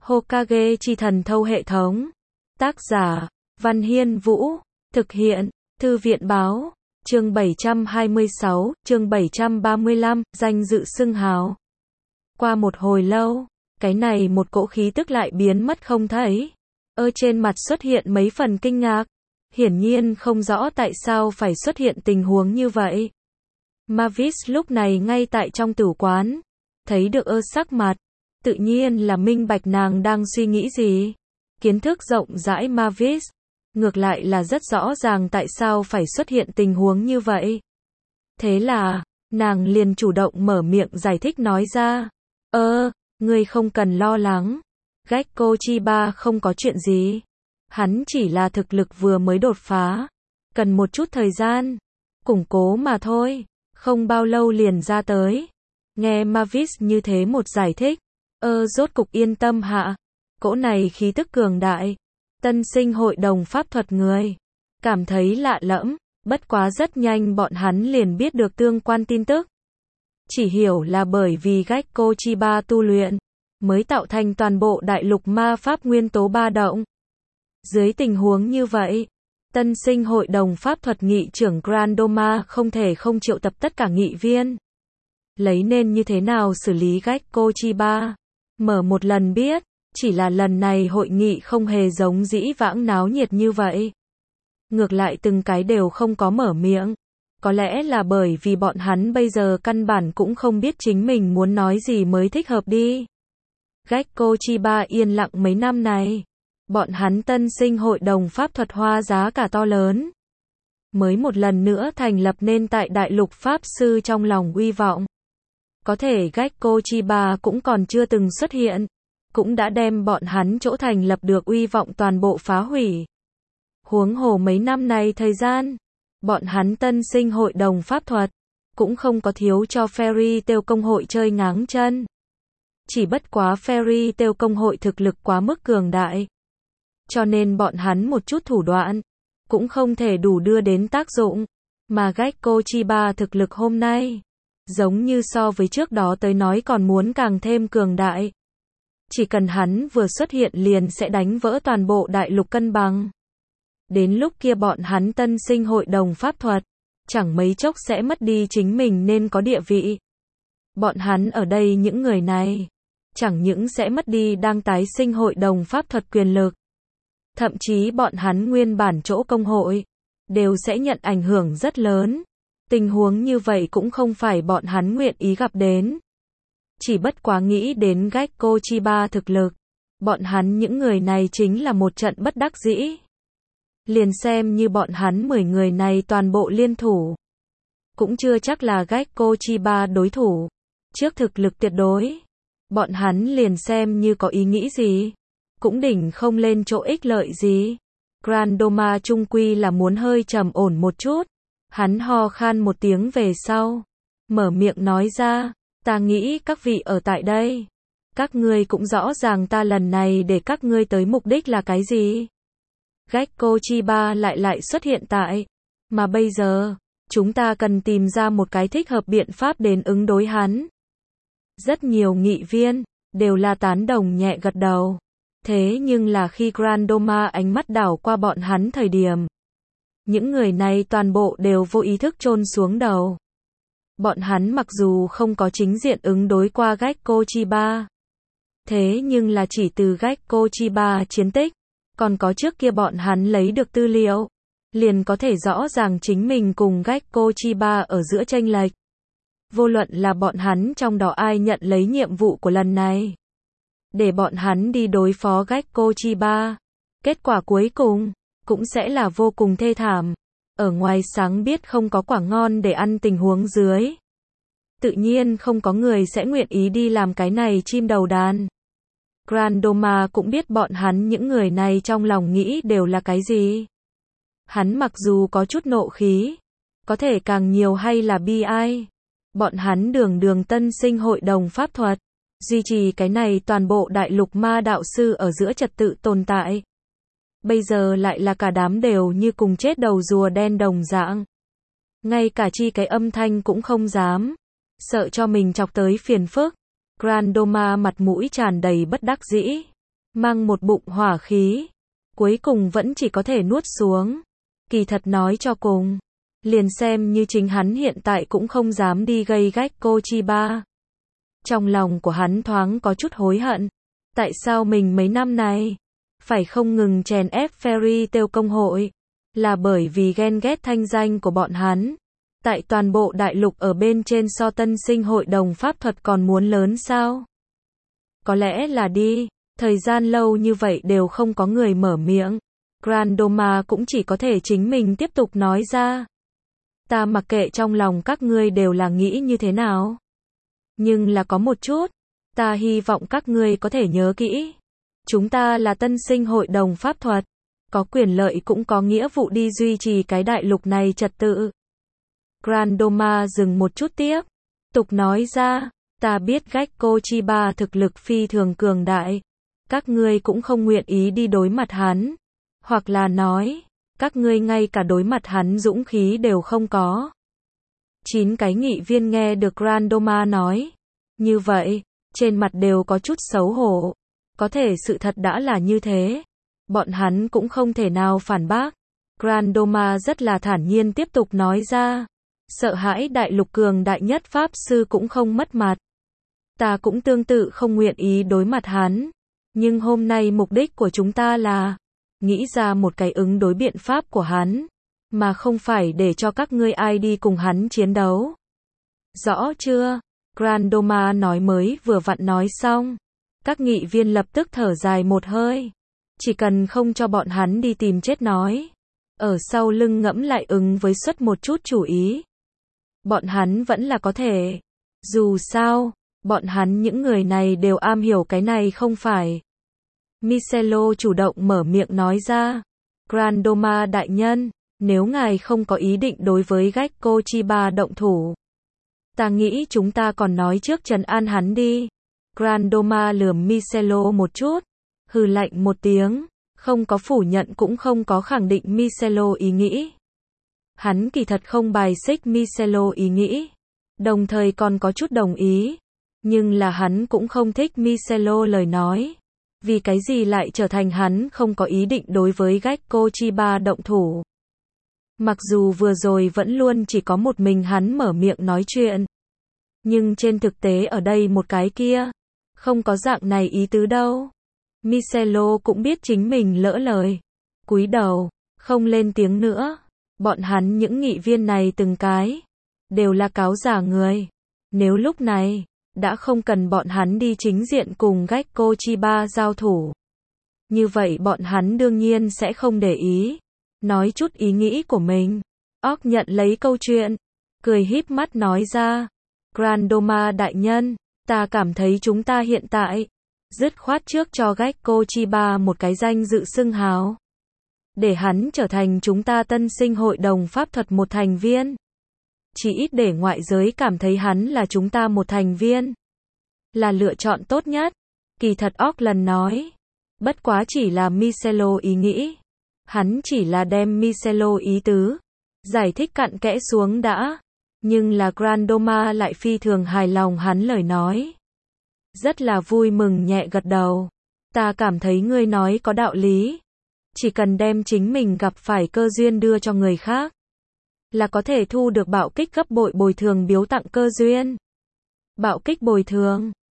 Hokage chi thần thâu hệ thống. Tác giả, Văn Hiên Vũ. Thực hiện, Thư viện báo. Chương 726, chương 735, danh dự xưng hào. Qua một hồi lâu, cái này một cỗ khí tức lại biến mất không thấy. Trên mặt xuất hiện mấy phần kinh ngạc. Hiển nhiên không rõ tại sao phải xuất hiện tình huống như vậy. Mavis lúc này ngay tại trong tử quán. Thấy được sắc mặt. Tự nhiên là minh bạch nàng đang suy nghĩ gì. Kiến thức rộng rãi Mavis. Ngược lại là rất rõ ràng tại sao phải xuất hiện tình huống như vậy. Thế là, nàng liền chủ động mở miệng giải thích nói ra. Ngươi không cần lo lắng. Gekko Chiba không có chuyện gì. Hắn chỉ là thực lực vừa mới đột phá. Cần một chút thời gian. Củng cố mà thôi. Không bao lâu liền ra tới. Nghe Mavis như thế một giải thích. Rốt cục yên tâm hạ. Cỗ này khí tức cường đại. Tân sinh hội đồng pháp thuật người. Cảm thấy lạ lẫm. Bất quá rất nhanh bọn hắn liền biết được tương quan tin tức. Chỉ hiểu là bởi vì Gekko Chiba tu luyện. Mới tạo thành toàn bộ đại lục ma pháp nguyên tố ba động. Dưới tình huống như vậy. Tân sinh hội đồng pháp thuật nghị trưởng Grand Doma không thể không triệu tập tất cả nghị viên. Lấy nên như thế nào xử lý Gekko Chiba. Mở một lần biết. Chỉ là lần này hội nghị không hề giống dĩ vãng náo nhiệt như vậy. Ngược lại từng cái đều không có mở miệng. Có lẽ là bởi vì bọn hắn bây giờ căn bản cũng không biết chính mình muốn nói gì mới thích hợp đi. Gekko Chiba yên lặng mấy năm này. Bọn hắn tân sinh hội đồng pháp thuật hoa giá cả to lớn. Mới một lần nữa thành lập nên tại đại lục pháp sư trong lòng uy vọng. Có thể Gekko Chiba cũng còn chưa từng xuất hiện. Cũng đã đem bọn hắn chỗ thành lập được uy vọng toàn bộ phá hủy. Huống hồ mấy năm này thời gian. Bọn hắn tân sinh hội đồng pháp thuật. Cũng không có thiếu cho Fairy Tail công hội chơi ngáng chân. Chỉ bất quá Fairy Tail công hội thực lực quá mức cường đại. Cho nên bọn hắn một chút thủ đoạn. Cũng không thể đủ đưa đến tác dụng. Mà Gekko Chiba thực lực hôm nay. Giống như so với trước đó tới nói còn muốn càng thêm cường đại. Chỉ cần hắn vừa xuất hiện liền sẽ đánh vỡ toàn bộ đại lục cân bằng. Đến lúc kia bọn hắn tân sinh hội đồng pháp thuật. Chẳng mấy chốc sẽ mất đi chính mình nên có địa vị. Bọn hắn ở đây những người này. Chẳng những sẽ mất đi đang tái sinh hội đồng pháp thuật quyền lực. Thậm chí bọn hắn nguyên bản chỗ công hội. Đều sẽ nhận ảnh hưởng rất lớn. Tình huống như vậy cũng không phải bọn hắn nguyện ý gặp đến. Chỉ bất quá nghĩ đến Gekko Chiba thực lực. Bọn hắn những người này chính là một trận bất đắc dĩ. Liền xem như bọn hắn 10 người này toàn bộ liên thủ. Cũng chưa chắc là Gekko Chiba đối thủ. Trước thực lực tuyệt đối. Bọn hắn liền xem như có ý nghĩ gì. Cũng đỉnh không lên chỗ ích lợi gì. Grand Doma trung quy là muốn hơi trầm ổn một chút. Hắn ho khan một tiếng về sau. Mở miệng nói ra. Ta nghĩ các vị ở tại đây. Các ngươi cũng rõ ràng ta lần này để các ngươi tới mục đích là cái gì. Gekko Chiba lại xuất hiện tại. Mà bây giờ, chúng ta cần tìm ra một cái thích hợp biện pháp đến ứng đối hắn. Rất nhiều nghị viên, đều là tán đồng nhẹ gật đầu. Thế nhưng là khi Grand Doma ánh mắt đảo qua bọn hắn thời điểm. Những người này toàn bộ đều vô ý thức chôn xuống đầu. Bọn hắn mặc dù không có chính diện ứng đối qua Gekko Chiba. Thế nhưng là chỉ từ Gekko Chiba chiến tích. Còn có trước kia bọn hắn lấy được tư liệu. Liền có thể rõ ràng chính mình cùng Gekko Chiba ở giữa chênh lệch. Vô luận là bọn hắn trong đó ai nhận lấy nhiệm vụ của lần này. Để bọn hắn đi đối phó Gekko Chiba. Kết quả cuối cùng, cũng sẽ là vô cùng thê thảm. Ở ngoài sáng biết không có quả ngon để ăn tình huống dưới. Tự nhiên không có người sẽ nguyện ý đi làm cái này chim đầu đàn. Grand Doma cũng biết bọn hắn những người này trong lòng nghĩ đều là cái gì. Hắn mặc dù có chút nộ khí. Có thể càng nhiều hay là bi ai. Bọn hắn đường tân sinh hội đồng pháp thuật. Duy trì cái này toàn bộ đại lục ma đạo sư ở giữa trật tự tồn tại. Bây giờ lại là cả đám đều như cùng chết đầu rùa đen đồng dạng. Ngay cả chi cái âm thanh cũng không dám. Sợ cho mình chọc tới phiền phức. Grand Doma mặt mũi tràn đầy bất đắc dĩ. mang một bụng hỏa khí, cuối cùng vẫn chỉ có thể nuốt xuống. Kỳ thật nói cho cùng, liền xem như chính hắn hiện tại cũng không dám đi gây Gekko Chiba. Trong lòng của hắn thoáng có chút hối hận. Tại sao mình mấy năm này phải không ngừng chèn ép Fairy Tail công hội? Là bởi vì ghen ghét thanh danh của bọn hắn. Tại toàn bộ đại lục ở bên trên so tân sinh hội đồng pháp thuật còn muốn lớn sao? Có lẽ là đi. Thời gian lâu như vậy đều không có người mở miệng. Grandoma cũng chỉ có thể chính mình tiếp tục nói ra. Ta mặc kệ trong lòng các ngươi đều là nghĩ như thế nào. Nhưng là có một chút, ta hy vọng các ngươi có thể nhớ kỹ. Chúng ta là tân sinh hội đồng pháp thuật, có quyền lợi cũng có nghĩa vụ đi duy trì cái đại lục này trật tự. Grandoma dừng một chút tiếp, tục nói ra, ta biết Gekko Chiba thực lực phi thường cường đại. Các ngươi cũng không nguyện ý đi đối mặt hắn. Hoặc là nói, các ngươi ngay cả đối mặt hắn dũng khí đều không có. 9 cái nghị viên nghe được Grandoma nói như vậy, trên mặt đều có chút xấu hổ. Có thể sự thật đã là như thế. Bọn hắn cũng không thể nào phản bác. Grandoma rất là thản nhiên tiếp tục nói ra. Sợ hãi đại lục cường đại nhất pháp sư cũng không mất mặt. Ta cũng tương tự không nguyện ý đối mặt hắn. Nhưng hôm nay mục đích của chúng ta là nghĩ ra một cái ứng đối biện pháp của hắn, mà không phải để cho các ngươi ai đi cùng hắn chiến đấu. Rõ chưa? Grandoma nói mới vừa vặn nói xong. Các nghị viên lập tức thở dài một hơi. Chỉ cần không cho bọn hắn đi tìm chết nói. Ở sau lưng ngẫm lại ứng với xuất một chút chủ ý. Bọn hắn vẫn là có thể. Dù sao, bọn hắn những người này đều am hiểu cái này không phải. Michelo chủ động mở miệng nói ra. Grandoma đại nhân, nếu ngài không có ý định đối với Gekko Chiba động thủ, ta nghĩ chúng ta còn nói trước trấn an hắn đi. Grandoma lườm Michelo một chút, hừ lạnh một tiếng, không có phủ nhận cũng không có khẳng định Michelo ý nghĩ. Hắn kỳ thật không bài xích Michelo ý nghĩ, đồng thời còn có chút đồng ý, nhưng là hắn cũng không thích Michelo lời nói. Vì cái gì lại trở thành hắn không có ý định đối với Gekko Chiba động thủ. Mặc dù vừa rồi vẫn luôn chỉ có một mình hắn mở miệng nói chuyện. Nhưng trên thực tế ở đây một cái kia, không có dạng này ý tứ đâu. Michelo cũng biết chính mình lỡ lời. Cúi đầu, không lên tiếng nữa. Bọn hắn những nghị viên này từng cái, đều là cáo giả người. Nếu lúc này, đã không cần bọn hắn đi chính diện cùng Gekko Chiba giao thủ. Như vậy bọn hắn đương nhiên sẽ không để ý. Nói chút ý nghĩ của mình. Orc nhận lấy câu chuyện. Cười híp mắt nói ra. Grandoma đại nhân, ta cảm thấy chúng ta hiện tại, dứt khoát trước cho Gekko Chiba một cái danh dự xưng hào. Để hắn trở thành chúng ta tân sinh hội đồng pháp thuật một thành viên. Chỉ ít để ngoại giới cảm thấy hắn là chúng ta một thành viên. Là lựa chọn tốt nhất. Kỳ thật Auckland nói. Bất quá chỉ là Michelo ý nghĩ. Hắn chỉ là đem Michelo ý tứ giải thích cặn kẽ xuống đã. Nhưng là Grandoma lại phi thường hài lòng hắn lời nói. Rất là vui mừng nhẹ gật đầu. Ta cảm thấy ngươi nói có đạo lý. Chỉ cần đem chính mình gặp phải cơ duyên đưa cho người khác, là có thể thu được bạo kích gấp bội bồi thường biếu tặng cơ duyên. Bạo kích bồi thường.